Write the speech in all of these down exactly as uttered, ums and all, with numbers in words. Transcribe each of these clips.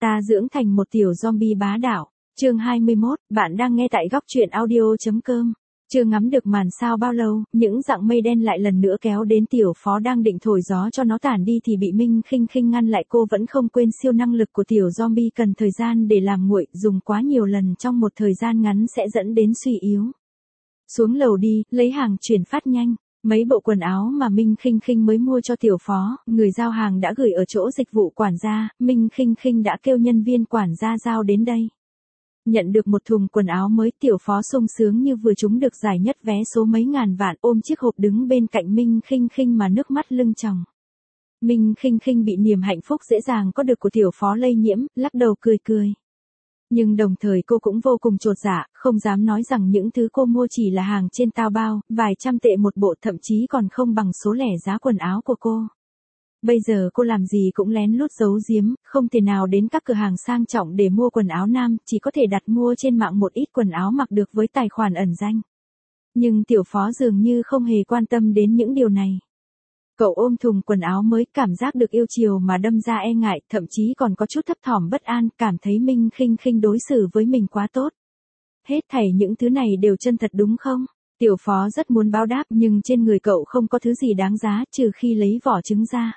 Ta dưỡng thành một tiểu zombie bá đạo. Chương hai mươi mốt, bạn đang nghe tại góc truyện audio.com. Chưa ngắm được màn sao bao lâu, những dặng mây đen lại lần nữa kéo đến tiểu phó đang định thổi gió cho nó tản đi thì bị Minh Khinh Khinh ngăn lại. Cô vẫn không quên siêu năng lực của tiểu zombie cần thời gian để làm nguội, dùng quá nhiều lần trong một thời gian ngắn sẽ dẫn đến suy yếu. Xuống lầu đi, lấy hàng chuyển phát nhanh. Mấy bộ quần áo mà Minh Khinh Khinh mới mua cho tiểu phó, người giao hàng đã gửi ở chỗ dịch vụ quản gia, Minh Khinh Khinh đã kêu nhân viên quản gia giao đến đây. Nhận được một thùng quần áo mới, tiểu phó sung sướng như vừa trúng được giải nhất vé số mấy ngàn vạn, ôm chiếc hộp đứng bên cạnh Minh Khinh Khinh mà nước mắt lưng tròng. Minh Khinh Khinh bị niềm hạnh phúc dễ dàng có được của tiểu phó lây nhiễm, lắc đầu cười cười. Nhưng đồng thời cô cũng vô cùng chột dạ, không dám nói rằng những thứ cô mua chỉ là hàng trên Taobao, vài trăm tệ một bộ, thậm chí còn không bằng số lẻ giá quần áo của cô. Bây giờ cô làm gì cũng lén lút giấu giếm, không thể nào đến các cửa hàng sang trọng để mua quần áo nam, chỉ có thể đặt mua trên mạng một ít quần áo mặc được với tài khoản ẩn danh. Nhưng tiểu phó dường như không hề quan tâm đến những điều này. Cậu ôm thùng quần áo mới, cảm giác được yêu chiều mà đâm ra e ngại, thậm chí còn có chút thấp thỏm bất an, cảm thấy Minh Khinh Khinh đối xử với mình quá tốt. Hết thảy những thứ này đều chân thật đúng không? Tiểu phó rất muốn báo đáp, nhưng trên người cậu không có thứ gì đáng giá, trừ khi lấy vỏ trứng ra.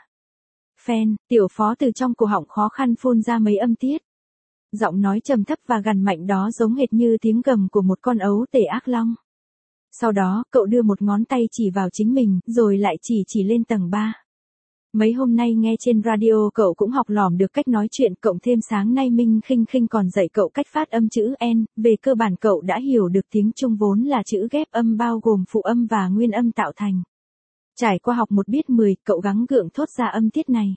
Phen, tiểu phó từ trong cổ họng khó khăn phun ra mấy âm tiết. Giọng nói trầm thấp và gằn mạnh đó giống hệt như tiếng gầm của một con ấu tể ác long. Sau đó, cậu đưa một ngón tay chỉ vào chính mình, rồi lại chỉ chỉ lên tầng ba. Mấy hôm nay nghe trên radio cậu cũng học lỏm được cách nói chuyện, cộng thêm sáng nay Minh Khinh Khinh còn dạy cậu cách phát âm chữ N, về cơ bản cậu đã hiểu được tiếng Trung vốn là chữ ghép âm bao gồm phụ âm và nguyên âm tạo thành. Trải qua học một biết mười, cậu gắng gượng thốt ra âm tiết này.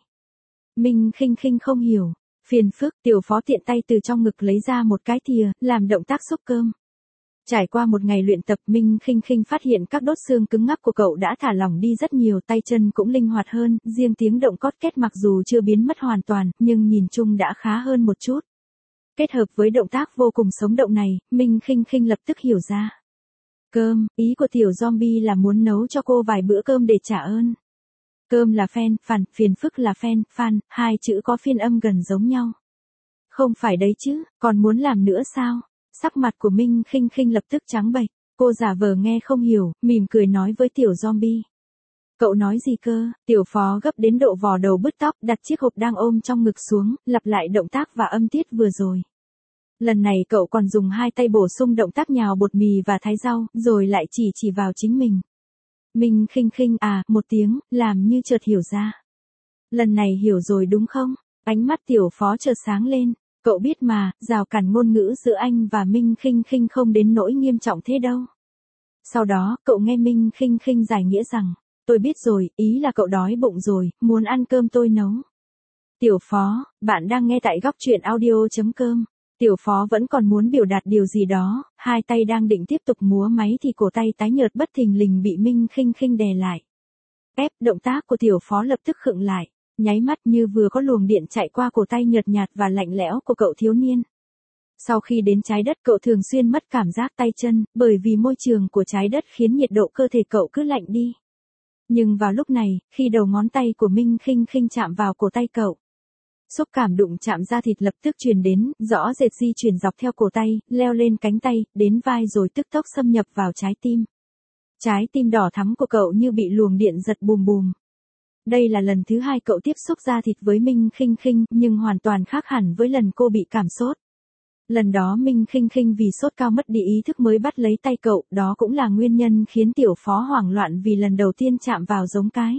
Minh Khinh Khinh không hiểu. Phiền phức, tiểu phó tiện tay từ trong ngực lấy ra một cái thìa, làm động tác xúc cơm. Trải qua một ngày luyện tập, Minh Khinh Khinh phát hiện các đốt xương cứng ngắc của cậu đã thả lỏng đi rất nhiều, tay chân cũng linh hoạt hơn, riêng tiếng động cót két mặc dù chưa biến mất hoàn toàn, nhưng nhìn chung đã khá hơn một chút. Kết hợp với động tác vô cùng sống động này, Minh Khinh Khinh lập tức hiểu ra. Cơm, ý của tiểu zombie là muốn nấu cho cô vài bữa cơm để trả ơn. Cơm là phen, phản, phiền phức là phen, phan, hai chữ có phiên âm gần giống nhau. Không phải đấy chứ, còn muốn làm nữa sao? Sắc mặt của Minh Khinh Khinh lập tức trắng bệch, cô giả vờ nghe không hiểu, mỉm cười nói với tiểu zombie. Cậu nói gì cơ? Tiểu phó gấp đến độ vò đầu bứt tóc, đặt chiếc hộp đang ôm trong ngực xuống, lặp lại động tác và âm tiết vừa rồi. Lần này cậu còn dùng hai tay bổ sung động tác nhào bột mì và thái rau, rồi lại chỉ chỉ vào chính mình. Minh Khinh Khinh à, một tiếng, làm như chợt hiểu ra. Lần này hiểu rồi đúng không? Ánh mắt tiểu phó chợt sáng lên. Cậu biết mà, rào cản ngôn ngữ giữa anh và Minh Khinh Khinh không đến nỗi nghiêm trọng thế đâu. Sau đó, cậu nghe Minh Khinh Khinh giải nghĩa rằng, tôi biết rồi, ý là cậu đói bụng rồi, muốn ăn cơm tôi nấu. Tiểu phó, bạn đang nghe tại góc truyện audio.com. Tiểu phó vẫn còn muốn biểu đạt điều gì đó, hai tay đang định tiếp tục múa máy thì cổ tay tái nhợt bất thình lình bị Minh Khinh Khinh đè lại. Ép, động tác của tiểu phó lập tức khựng lại. Nháy mắt như vừa có luồng điện chạy qua cổ tay nhợt nhạt và lạnh lẽo của cậu thiếu niên. Sau khi đến trái đất cậu thường xuyên mất cảm giác tay chân, bởi vì môi trường của trái đất khiến nhiệt độ cơ thể cậu cứ lạnh đi. Nhưng vào lúc này, khi đầu ngón tay của Minh Khinh Khinh chạm vào cổ tay cậu, xúc cảm đụng chạm da thịt lập tức truyền đến, rõ rệt di chuyển dọc theo cổ tay, leo lên cánh tay, đến vai rồi tức tốc xâm nhập vào trái tim. Trái tim đỏ thắm của cậu như bị luồng điện giật bùm bùm. Đây là lần thứ hai cậu tiếp xúc da thịt với Minh Khinh Khinh, nhưng hoàn toàn khác hẳn với lần cô bị cảm sốt. Lần đó Minh Khinh Khinh vì sốt cao mất đi ý thức mới bắt lấy tay cậu, đó cũng là nguyên nhân khiến tiểu phó hoảng loạn vì lần đầu tiên chạm vào giống cái.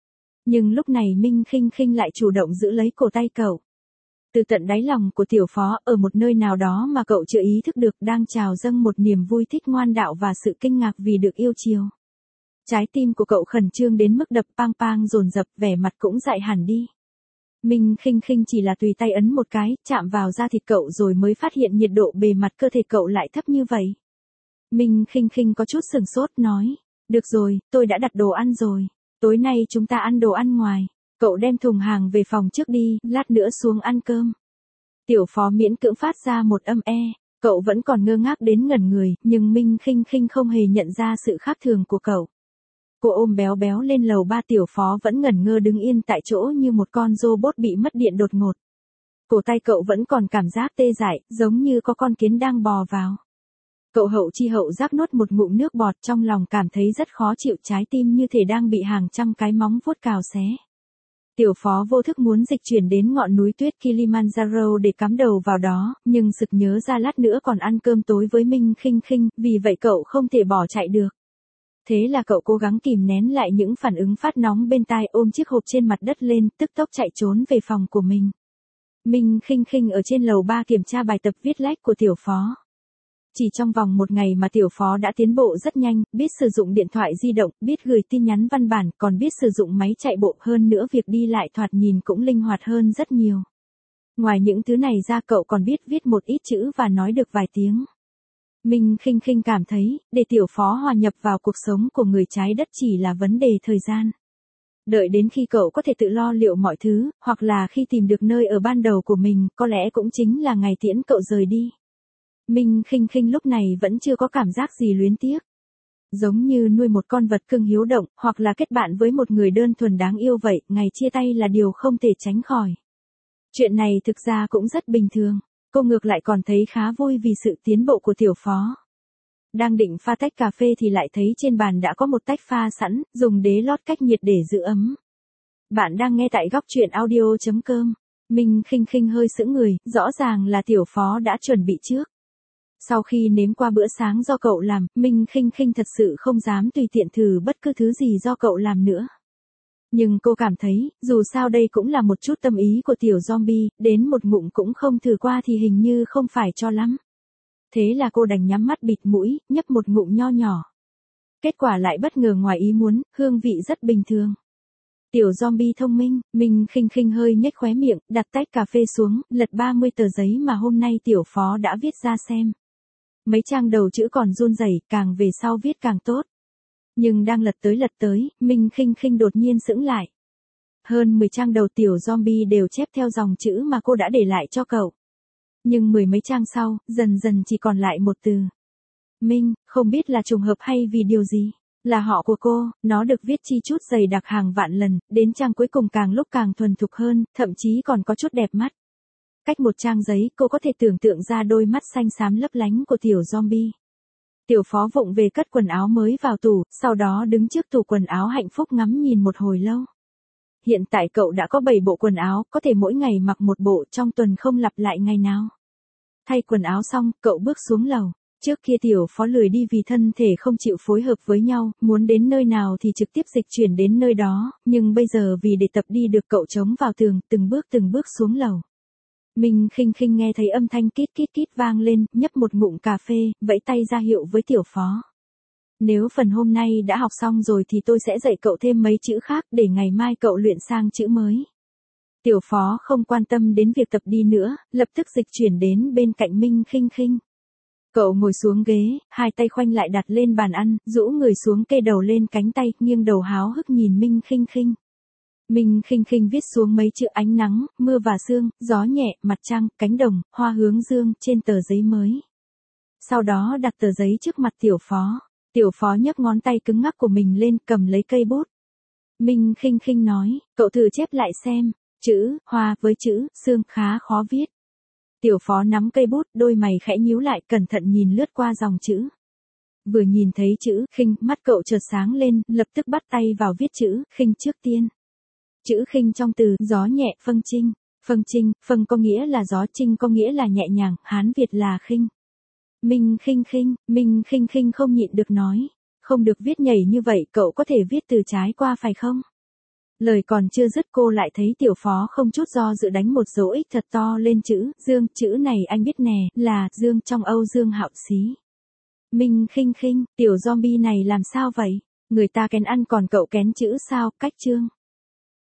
Nhưng lúc này Minh Khinh Khinh lại chủ động giữ lấy cổ tay cậu. Từ tận đáy lòng của tiểu phó, ở một nơi nào đó mà cậu chưa ý thức được, đang trào dâng một niềm vui thích ngoan đạo và sự kinh ngạc vì được yêu chiều. Trái tim của cậu khẩn trương đến mức đập pang pang dồn dập, vẻ mặt cũng dại hẳn đi. Minh Khinh Khinh chỉ là tùy tay ấn một cái, chạm vào da thịt cậu rồi mới phát hiện nhiệt độ bề mặt cơ thể cậu lại thấp như vậy. Minh Khinh Khinh có chút sừng sốt nói, được rồi, tôi đã đặt đồ ăn rồi, tối nay chúng ta ăn đồ ăn ngoài, cậu đem thùng hàng về phòng trước đi, lát nữa xuống ăn cơm. Tiểu phó miễn cưỡng phát ra một âm e, cậu vẫn còn ngơ ngác đến ngẩn người, nhưng Minh Khinh Khinh không hề nhận ra sự khác thường của cậu. Cô ôm béo béo lên lầu ba, tiểu phó vẫn ngẩn ngơ đứng yên tại chỗ như một con robot bị mất điện đột ngột. Cổ tay cậu vẫn còn cảm giác tê dại, giống như có con kiến đang bò vào. Cậu hậu chi hậu giác nuốt một ngụm nước bọt, trong lòng cảm thấy rất khó chịu, trái tim như thể đang bị hàng trăm cái móng vuốt cào xé. Tiểu Phó vô thức muốn dịch chuyển đến ngọn núi tuyết Kilimanjaro để cắm đầu vào đó, nhưng sực nhớ ra lát nữa còn ăn cơm tối với Minh Khinh Khinh, vì vậy cậu không thể bỏ chạy được. Thế là cậu cố gắng kìm nén lại những phản ứng phát nóng bên tai, ôm chiếc hộp trên mặt đất lên, tức tốc chạy trốn về phòng của mình. Minh Khinh Khinh ở trên lầu ba kiểm tra bài tập viết lách của Tiểu Phó. Chỉ trong vòng một ngày mà Tiểu Phó đã tiến bộ rất nhanh, biết sử dụng điện thoại di động, biết gửi tin nhắn văn bản, còn biết sử dụng máy chạy bộ, hơn nữa việc đi lại thoạt nhìn cũng linh hoạt hơn rất nhiều. Ngoài những thứ này ra, cậu còn biết viết một ít chữ và nói được vài tiếng. Minh Khinh Khinh cảm thấy, để Tiểu Phó hòa nhập vào cuộc sống của người trái đất chỉ là vấn đề thời gian. Đợi đến khi cậu có thể tự lo liệu mọi thứ, hoặc là khi tìm được nơi ở ban đầu của mình, có lẽ cũng chính là ngày tiễn cậu rời đi. Minh Khinh Khinh lúc này vẫn chưa có cảm giác gì luyến tiếc. Giống như nuôi một con vật cưng hiếu động, hoặc là kết bạn với một người đơn thuần đáng yêu vậy, ngày chia tay là điều không thể tránh khỏi. Chuyện này thực ra cũng rất bình thường, cô ngược lại còn thấy khá vui vì sự tiến bộ của Tiểu Phó. Đang định pha tách cà phê thì lại thấy trên bàn đã có một tách pha sẵn, dùng đế lót cách nhiệt để giữ ấm. Bạn đang nghe tại góc truyện audio chấm com. Minh Khinh Khinh hơi sững người, rõ ràng là Tiểu Phó đã chuẩn bị trước. Sau khi nếm qua bữa sáng do cậu làm, Minh Khinh Khinh thật sự không dám tùy tiện thử bất cứ thứ gì do cậu làm nữa. Nhưng cô cảm thấy, dù sao đây cũng là một chút tâm ý của tiểu zombie, đến một ngụm cũng không thử qua thì hình như không phải cho lắm. Thế là cô đành nhắm mắt bịt mũi, nhấp một ngụm nho nhỏ. Kết quả lại bất ngờ ngoài ý muốn, hương vị rất bình thường. Tiểu zombie thông minh, Minh Khinh Khinh hơi nhếch khóe miệng, đặt tách cà phê xuống, lật ba mươi tờ giấy mà hôm nay Tiểu Phó đã viết ra xem. Mấy trang đầu chữ còn run rẩy, càng về sau viết càng tốt. Nhưng đang lật tới lật tới, Minh Khinh Khinh đột nhiên sững lại. Hơn mười trang đầu tiểu zombie đều chép theo dòng chữ mà cô đã để lại cho cậu. Nhưng mười mấy trang sau, dần dần chỉ còn lại một từ. Minh, không biết là trùng hợp hay vì điều gì. Là họ của cô, nó được viết chi chút dày đặc hàng vạn lần, đến trang cuối cùng càng lúc càng thuần thục hơn, thậm chí còn có chút đẹp mắt. Cách một trang giấy, cô có thể tưởng tượng ra đôi mắt xanh xám lấp lánh của tiểu zombie. Tiểu Phó vụng về cất quần áo mới vào tủ, sau đó đứng trước tủ quần áo hạnh phúc ngắm nhìn một hồi lâu. Hiện tại cậu đã có bảy bộ quần áo, có thể mỗi ngày mặc một bộ, trong tuần không lặp lại ngày nào. Thay quần áo xong, cậu bước xuống lầu. Trước kia Tiểu Phó lười đi vì thân thể không chịu phối hợp với nhau, muốn đến nơi nào thì trực tiếp dịch chuyển đến nơi đó, nhưng bây giờ vì để tập đi được cậu chống vào tường, từng bước từng bước xuống lầu. Minh Khinh Khinh nghe thấy âm thanh kít kít kít vang lên, nhấp một ngụm cà phê, vẫy tay ra hiệu với Tiểu Phó. Nếu phần hôm nay đã học xong rồi thì tôi sẽ dạy cậu thêm mấy chữ khác để ngày mai cậu luyện sang chữ mới. Tiểu Phó không quan tâm đến việc tập đi nữa, lập tức dịch chuyển đến bên cạnh Minh Khinh Khinh. Cậu ngồi xuống ghế, hai tay khoanh lại đặt lên bàn ăn, rũ người xuống kê đầu lên cánh tay, nghiêng đầu háo hức nhìn Minh Khinh Khinh. Minh Khinh Khinh viết xuống mấy chữ ánh nắng, mưa và sương, gió nhẹ, mặt trăng, cánh đồng, hoa hướng dương trên tờ giấy mới. Sau đó đặt tờ giấy trước mặt Tiểu Phó. Tiểu Phó nhấc ngón tay cứng ngắc của mình lên, cầm lấy cây bút. Minh Khinh Khinh nói, cậu thử chép lại xem, chữ hoa với chữ sương khá khó viết. Tiểu Phó nắm cây bút, đôi mày khẽ nhíu lại, cẩn thận nhìn lướt qua dòng chữ. Vừa nhìn thấy chữ khinh, mắt cậu chợt sáng lên, lập tức bắt tay vào viết chữ khinh trước tiên. Chữ khinh trong từ gió nhẹ, phân trinh. Phân trinh, phân có nghĩa là gió, trinh có nghĩa là nhẹ nhàng, Hán Việt là khinh. Minh Khinh Khinh, Minh Khinh Khinh không nhịn được nói, không được viết nhảy như vậy, cậu có thể viết từ trái qua phải không? Lời còn chưa dứt cô lại thấy Tiểu Phó không chút do dự đánh một dấu X thật to lên chữ dương, chữ này anh biết nè, là dương trong Âu Dương Hạo Xí. Minh Khinh Khinh, tiểu zombie này làm sao vậy? Người ta kén ăn còn cậu kén chữ sao? Cách chương.